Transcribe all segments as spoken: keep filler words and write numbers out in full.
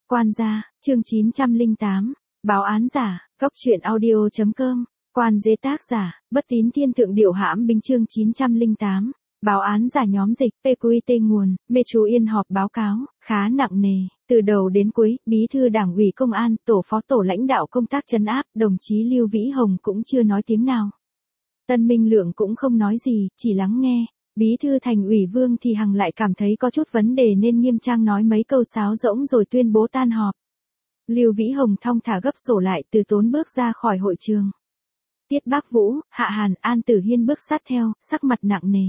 Quan gia, chương chín trăm lẻ tám, báo án giả, góc truyện audio chấm com, quan dế tác giả, Bất Tín Thiên Thượng Điệu Hãm Binh chương chín trăm lẻ tám, báo án giả nhóm dịch, pê quy tê nguồn, Metro Yên họp báo cáo, khá nặng nề, từ đầu đến cuối, bí thư đảng ủy công an, tổ phó tổ lãnh đạo công tác trấn áp, đồng chí Lưu Vĩ Hồng cũng chưa nói tiếng nào. Tân Minh Lượng cũng không nói gì, chỉ lắng nghe. Bí thư thành ủy Vương Thị Hằng lại cảm thấy có chút vấn đề nên nghiêm trang nói mấy câu sáo rỗng rồi tuyên bố tan họp. Lưu Vĩ Hồng thong thả gấp sổ lại từ tốn bước ra khỏi hội trường. Tiết Bác Vũ, Hạ Hàn, An Tử Hiên bước sát theo, sắc mặt nặng nề.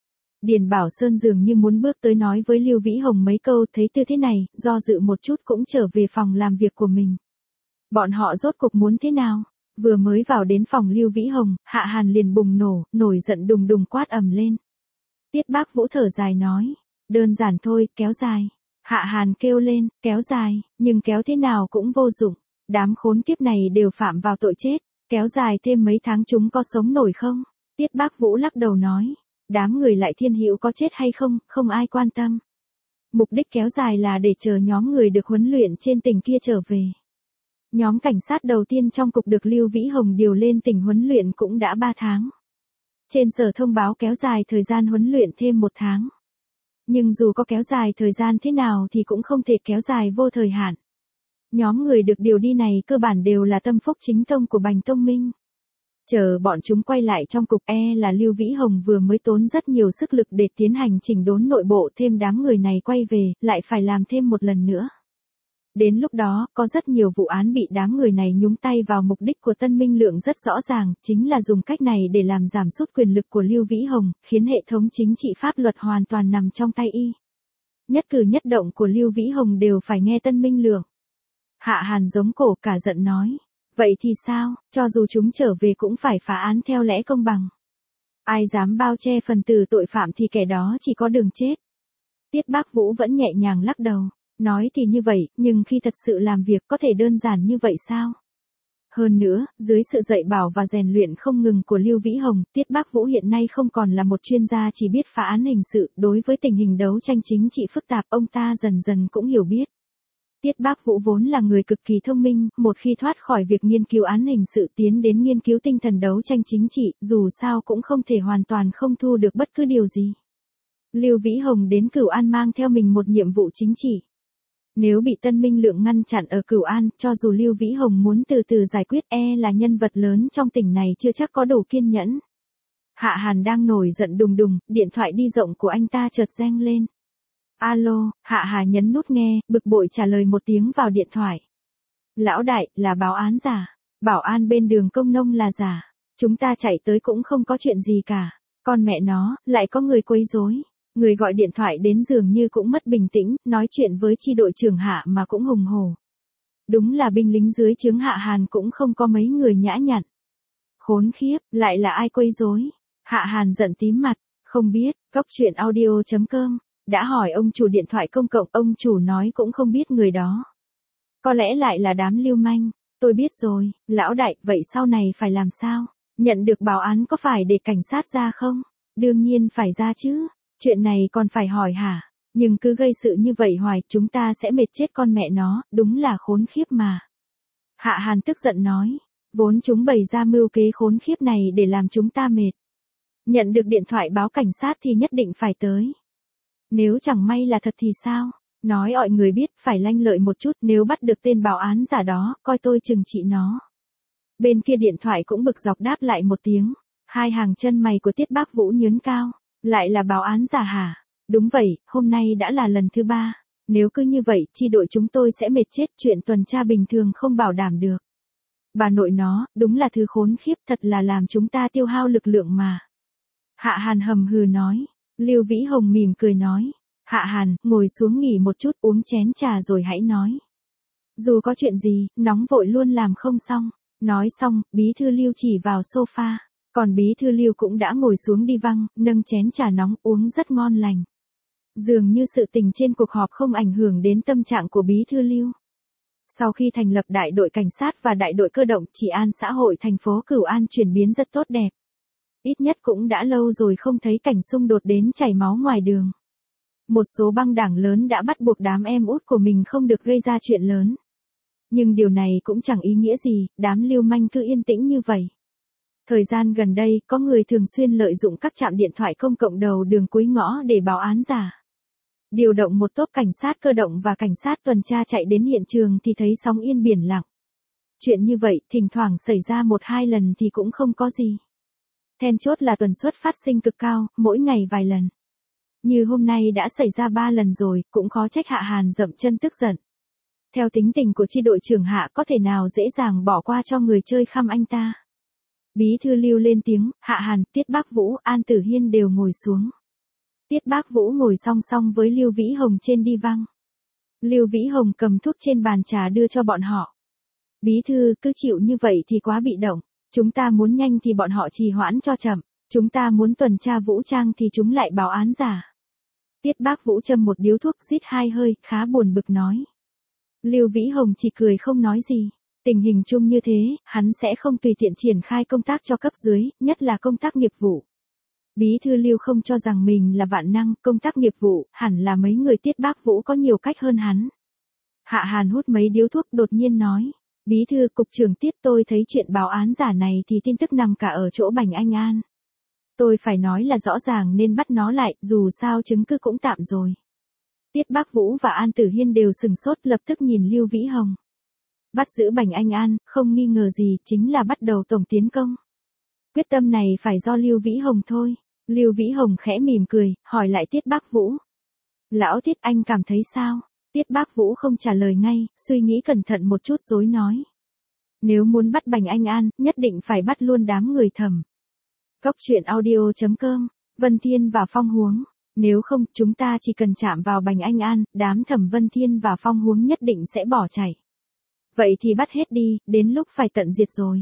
Điền Bảo Sơn dường như muốn bước tới nói với Lưu Vĩ Hồng mấy câu, thấy tư thế này, do dự một chút cũng trở về phòng làm việc của mình. Bọn họ rốt cuộc muốn thế nào? Vừa mới vào đến phòng Lưu Vĩ Hồng, Hạ Hàn liền bùng nổ, nổi giận đùng đùng quát ầm lên. Tiết Bác Vũ thở dài nói, đơn giản thôi, kéo dài. Hạ Hàn kêu lên, kéo dài, nhưng kéo thế nào cũng vô dụng. Đám khốn kiếp này đều phạm vào tội chết, kéo dài thêm mấy tháng chúng có sống nổi không? Tiết Bác Vũ lắc đầu nói, đám người Lại Thiên Hữu có chết hay không, không ai quan tâm. Mục đích kéo dài là để chờ nhóm người được huấn luyện trên tỉnh kia trở về. Nhóm cảnh sát đầu tiên trong cục được Lưu Vĩ Hồng điều lên tỉnh huấn luyện cũng đã ba tháng. Trên sở thông báo kéo dài thời gian huấn luyện thêm một tháng. Nhưng dù có kéo dài thời gian thế nào thì cũng không thể kéo dài vô thời hạn. Nhóm người được điều đi này cơ bản đều là tâm phúc chính tông của Bành Tông Minh. Chờ bọn chúng quay lại trong cục e là Lưu Vĩ Hồng vừa mới tốn rất nhiều sức lực để tiến hành chỉnh đốn nội bộ, thêm đám người này quay về, lại phải làm thêm một lần nữa. Đến lúc đó, có rất nhiều vụ án bị đám người này nhúng tay vào. Mục đích của Tân Minh Lượng rất rõ ràng, chính là dùng cách này để làm giảm sút quyền lực của Lưu Vĩ Hồng, khiến hệ thống chính trị pháp luật hoàn toàn nằm trong tay y. Nhất cử nhất động của Lưu Vĩ Hồng đều phải nghe Tân Minh Lượng. Hạ Hàn giống cổ cả giận nói, vậy thì sao, cho dù chúng trở về cũng phải phá án theo lẽ công bằng. Ai dám bao che phần tử tội phạm thì kẻ đó chỉ có đường chết. Tiết Bác Vũ vẫn nhẹ nhàng lắc đầu. Nói thì như vậy, nhưng khi thật sự làm việc có thể đơn giản như vậy sao? Hơn nữa, dưới sự dạy bảo và rèn luyện không ngừng của Lưu Vĩ Hồng, Tiết Bác Vũ hiện nay không còn là một chuyên gia chỉ biết phá án hình sự, đối với tình hình đấu tranh chính trị phức tạp ông ta dần dần cũng hiểu biết. Tiết Bác Vũ vốn là người cực kỳ thông minh, một khi thoát khỏi việc nghiên cứu án hình sự tiến đến nghiên cứu tinh thần đấu tranh chính trị, dù sao cũng không thể hoàn toàn không thu được bất cứ điều gì. Lưu Vĩ Hồng đến Cửu An mang theo mình một nhiệm vụ chính trị. Nếu bị Tân Minh Lượng ngăn chặn ở Cửu An, cho dù Lưu Vĩ Hồng muốn từ từ giải quyết e là nhân vật lớn trong tỉnh này chưa chắc có đủ kiên nhẫn. Hạ Hàn đang nổi giận đùng đùng, điện thoại đi rộng của anh ta chợt reng lên. Alo, Hạ Hà nhấn nút nghe, bực bội trả lời một tiếng vào điện thoại. Lão đại, là báo án giả. Bảo an bên đường Công Nông là giả. Chúng ta chạy tới cũng không có chuyện gì cả. Con mẹ nó, lại có người quấy rối. Người gọi điện thoại đến dường như cũng mất bình tĩnh, nói chuyện với chi đội trưởng Hạ mà cũng hùng hổ. Đúng là binh lính dưới trướng Hạ Hàn cũng không có mấy người nhã nhặn. Khốn khiếp, lại là ai quấy rối? Hạ Hàn giận tím mặt, không biết, góc truyện audio chấm com, đã hỏi ông chủ điện thoại công cộng, ông chủ nói cũng không biết người đó. Có lẽ lại là đám lưu manh, tôi biết rồi, lão đại, vậy sau này phải làm sao? Nhận được báo án có phải để cảnh sát ra không? Đương nhiên phải ra chứ. Chuyện này còn phải hỏi hả? Nhưng cứ gây sự như vậy hoài, chúng ta sẽ mệt chết con mẹ nó, đúng là khốn khiếp mà. Hạ Hàn tức giận nói, vốn chúng bày ra mưu kế khốn khiếp này để làm chúng ta mệt. Nhận được điện thoại báo cảnh sát thì nhất định phải tới. Nếu chẳng may là thật thì sao? Nói mọi người biết phải lanh lợi một chút, nếu bắt được tên báo án giả đó, coi tôi trừng trị nó. Bên kia điện thoại cũng bực dọc đáp lại một tiếng, hai hàng chân mày của Tiết Bác Vũ nhướng cao. Lại là báo án giả hả? Đúng vậy, hôm nay đã là lần thứ ba. Nếu cứ như vậy, chi đội chúng tôi sẽ mệt chết, chuyện tuần tra bình thường không bảo đảm được. Bà nội nó, đúng là thứ khốn khiếp, thật là làm chúng ta tiêu hao lực lượng mà. Hạ Hàn hầm hừ nói. Lưu Vĩ Hồng mỉm cười nói. Hạ Hàn, ngồi xuống nghỉ một chút, uống chén trà rồi hãy nói. Dù có chuyện gì, nóng vội luôn làm không xong. Nói xong, bí thư Lưu chỉ vào sofa. Còn bí thư Lưu cũng đã ngồi xuống đi văng, nâng chén trà nóng uống rất ngon lành. Dường như sự tình trên cuộc họp không ảnh hưởng đến tâm trạng của bí thư Lưu. Sau khi thành lập đại đội cảnh sát và đại đội cơ động, trị an xã hội thành phố Cửu An chuyển biến rất tốt đẹp. Ít nhất cũng đã lâu rồi không thấy cảnh xung đột đến chảy máu ngoài đường. Một số băng đảng lớn đã bắt buộc đám em út của mình không được gây ra chuyện lớn. Nhưng điều này cũng chẳng ý nghĩa gì, đám lưu manh cứ yên tĩnh như vậy. Thời gian gần đây, có người thường xuyên lợi dụng các trạm điện thoại công cộng đầu đường cuối ngõ để báo án giả. Điều động một tốp cảnh sát cơ động và cảnh sát tuần tra chạy đến hiện trường thì thấy sóng yên biển lặng. Chuyện như vậy, thỉnh thoảng xảy ra một hai lần thì cũng không có gì. Then chốt là tần suất phát sinh cực cao, mỗi ngày vài lần. Như hôm nay đã xảy ra ba lần rồi, cũng khó trách Hạ Hàn dậm chân tức giận. Theo tính tình của chi đội trưởng Hạ có thể nào dễ dàng bỏ qua cho người chơi khăm anh ta. Bí thư Lưu lên tiếng, Hạ Hàn, Tiết Bác Vũ, An Tử Hiên đều ngồi xuống. Tiết Bác Vũ ngồi song song với Lưu Vĩ Hồng trên đi văng. Lưu Vĩ Hồng cầm thuốc trên bàn trà đưa cho bọn họ. Bí thư, cứ chịu như vậy thì quá bị động. Chúng ta muốn nhanh thì bọn họ trì hoãn cho chậm. Chúng ta muốn tuần tra vũ trang thì chúng lại báo án giả. Tiết Bác Vũ châm một điếu thuốc rít hai hơi, khá buồn bực nói. Lưu Vĩ Hồng chỉ cười không nói gì. Tình hình chung như thế, hắn sẽ không tùy tiện triển khai công tác cho cấp dưới, nhất là công tác nghiệp vụ. Bí thư Lưu không cho rằng mình là vạn năng, công tác nghiệp vụ, hẳn là mấy người Tiết Bác Vũ có nhiều cách hơn hắn. Hạ Hàn hút mấy điếu thuốc đột nhiên nói. Bí thư cục trưởng Tiết, tôi thấy chuyện báo án giả này thì tin tức nằm cả ở chỗ Bành Anh An. Tôi phải nói là rõ ràng nên bắt nó lại, dù sao chứng cứ cũng tạm rồi. Tiết Bác Vũ và An Tử Hiên đều sừng sốt lập tức nhìn Lưu Vĩ Hồng. Bắt giữ Bành Anh An, không nghi ngờ gì, chính là bắt đầu tổng tiến công. Quyết tâm này phải do Lưu Vĩ Hồng thôi. Lưu Vĩ Hồng khẽ mỉm cười, hỏi lại Tiết Bác Vũ. Lão Tiết, anh cảm thấy sao? Tiết Bác Vũ không trả lời ngay, suy nghĩ cẩn thận một chút rồi nói. Nếu muốn bắt Bành Anh An, nhất định phải bắt luôn đám người Thẩm. Cốc truyện audio chấm com, Vân Thiên và Phong Huống. Nếu không, chúng ta chỉ cần chạm vào Bành Anh An, đám Thẩm Vân Thiên và Phong Huống nhất định sẽ bỏ chạy. Vậy thì bắt hết đi, đến lúc phải tận diệt rồi.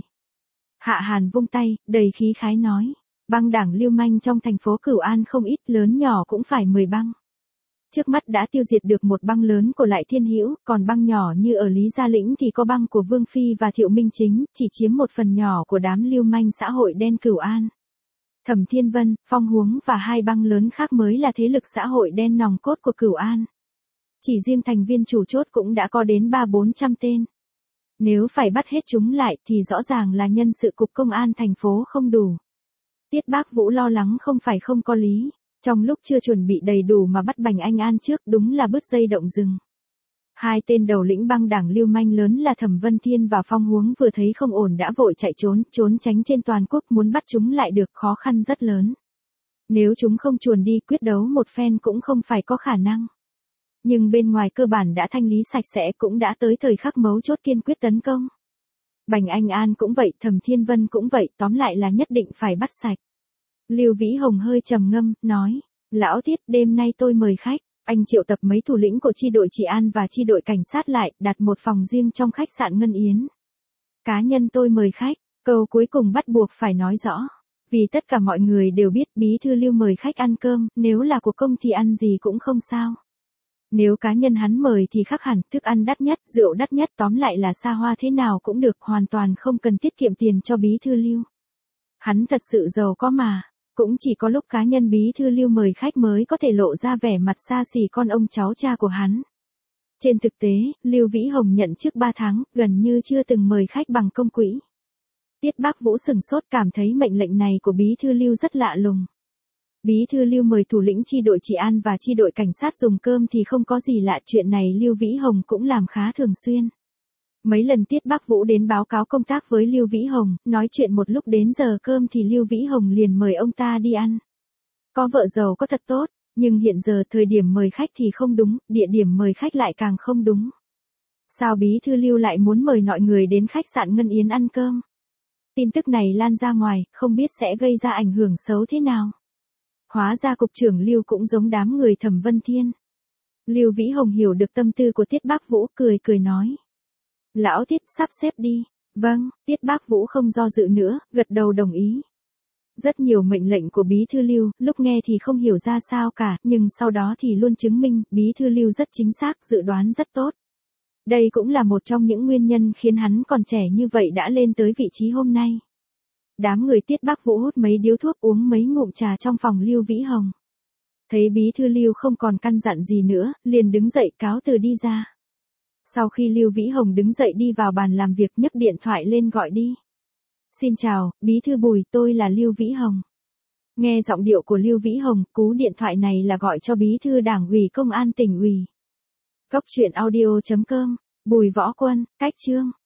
Hạ Hàn vung tay, đầy khí khái nói. Băng đảng lưu manh trong thành phố Cửu An không ít, lớn nhỏ cũng phải mười băng. Trước mắt đã tiêu diệt được một băng lớn của Lại Thiên Hữu, còn băng nhỏ như ở Lý Gia Lĩnh thì có băng của Vương Phi và Thiệu Minh Chính, chỉ chiếm một phần nhỏ của đám lưu manh xã hội đen Cửu An. Thẩm Thiên Vân, Phong Huống và hai băng lớn khác mới là thế lực xã hội đen nòng cốt của Cửu An. Chỉ riêng thành viên chủ chốt cũng đã có đến ba bốn trăm tên. Nếu phải bắt hết chúng lại thì rõ ràng là nhân sự cục công an thành phố không đủ. Tiết Bác Vũ lo lắng không phải không có lý. Trong lúc chưa chuẩn bị đầy đủ mà bắt Bành Anh An trước đúng là bứt dây động rừng. Hai tên đầu lĩnh băng đảng lưu manh lớn là Thẩm Vân Thiên và Phong Huống vừa thấy không ổn đã vội chạy trốn, trốn tránh trên toàn quốc, muốn bắt chúng lại được khó khăn rất lớn. Nếu chúng không chuồn đi quyết đấu một phen cũng không phải có khả năng. Nhưng bên ngoài cơ bản đã thanh lý sạch sẽ, cũng đã tới thời khắc mấu chốt kiên quyết tấn công. Bành Anh An cũng vậy, Thẩm Thiên Vân cũng vậy, tóm lại là nhất định phải bắt sạch. Lưu Vĩ Hồng hơi trầm ngâm, nói, Lão Tiết, đêm nay tôi mời khách, anh triệu tập mấy thủ lĩnh của chi đội trị an và chi đội cảnh sát lại, đặt một phòng riêng trong khách sạn Ngân Yến. Cá nhân tôi mời khách, câu cuối cùng bắt buộc phải nói rõ. Vì tất cả mọi người đều biết bí thư Lưu mời khách ăn cơm, nếu là của công thì ăn gì cũng không sao. Nếu cá nhân hắn mời thì khác hẳn, thức ăn đắt nhất, rượu đắt nhất, tóm lại là xa hoa thế nào cũng được, hoàn toàn không cần tiết kiệm tiền cho bí thư Lưu. Hắn thật sự giàu có mà. Cũng chỉ có lúc cá nhân bí thư Lưu mời khách mới có thể lộ ra vẻ mặt xa xỉ con ông cháu cha của hắn. Trên thực tế, Lưu Vĩ Hồng nhận trước ba tháng, gần như chưa từng mời khách bằng công quỹ. Tiết Bác Vũ sừng sốt, cảm thấy mệnh lệnh này của bí thư Lưu rất lạ lùng. Bí thư Lưu mời thủ lĩnh chi đội trị an và chi đội cảnh sát dùng cơm thì không có gì lạ, chuyện này Lưu Vĩ Hồng cũng làm khá thường xuyên. Mấy lần Tiết Bác Vũ đến báo cáo công tác với Lưu Vĩ Hồng, nói chuyện một lúc đến giờ cơm thì Lưu Vĩ Hồng liền mời ông ta đi ăn. Có vợ giàu có thật tốt, nhưng hiện giờ thời điểm mời khách thì không đúng, địa điểm mời khách lại càng không đúng. Sao bí thư Lưu lại muốn mời mọi người đến khách sạn Ngân Yến ăn cơm? Tin tức này lan ra ngoài, không biết sẽ gây ra ảnh hưởng xấu thế nào. Hóa ra cục trưởng Lưu cũng giống đám người Thẩm Vân Thiên. Lưu Vĩ Hồng hiểu được tâm tư của Tiết Bác Vũ, cười cười nói. Lão Tiết, sắp xếp đi. Vâng, Tiết Bác Vũ không do dự nữa, gật đầu đồng ý. Rất nhiều mệnh lệnh của bí thư Lưu, lúc nghe thì không hiểu ra sao cả, nhưng sau đó thì luôn chứng minh, bí thư Lưu rất chính xác, dự đoán rất tốt. Đây cũng là một trong những nguyên nhân khiến hắn còn trẻ như vậy đã lên tới vị trí hôm nay. Đám người Tiết Bác Vũ hút mấy điếu thuốc, uống mấy ngụm trà trong phòng Lưu Vĩ Hồng. Thấy bí thư Lưu không còn căn dặn gì nữa, liền đứng dậy cáo từ đi ra. Sau khi Lưu Vĩ Hồng đứng dậy đi vào bàn làm việc, nhấc điện thoại lên gọi đi. Xin chào, bí thư Bùi, tôi là Lưu Vĩ Hồng. Nghe giọng điệu của Lưu Vĩ Hồng, cú điện thoại này là gọi cho bí thư Đảng ủy Công an tỉnh ủy. Cốc truyện audio chấm com, Bùi Võ Quân, cách chương.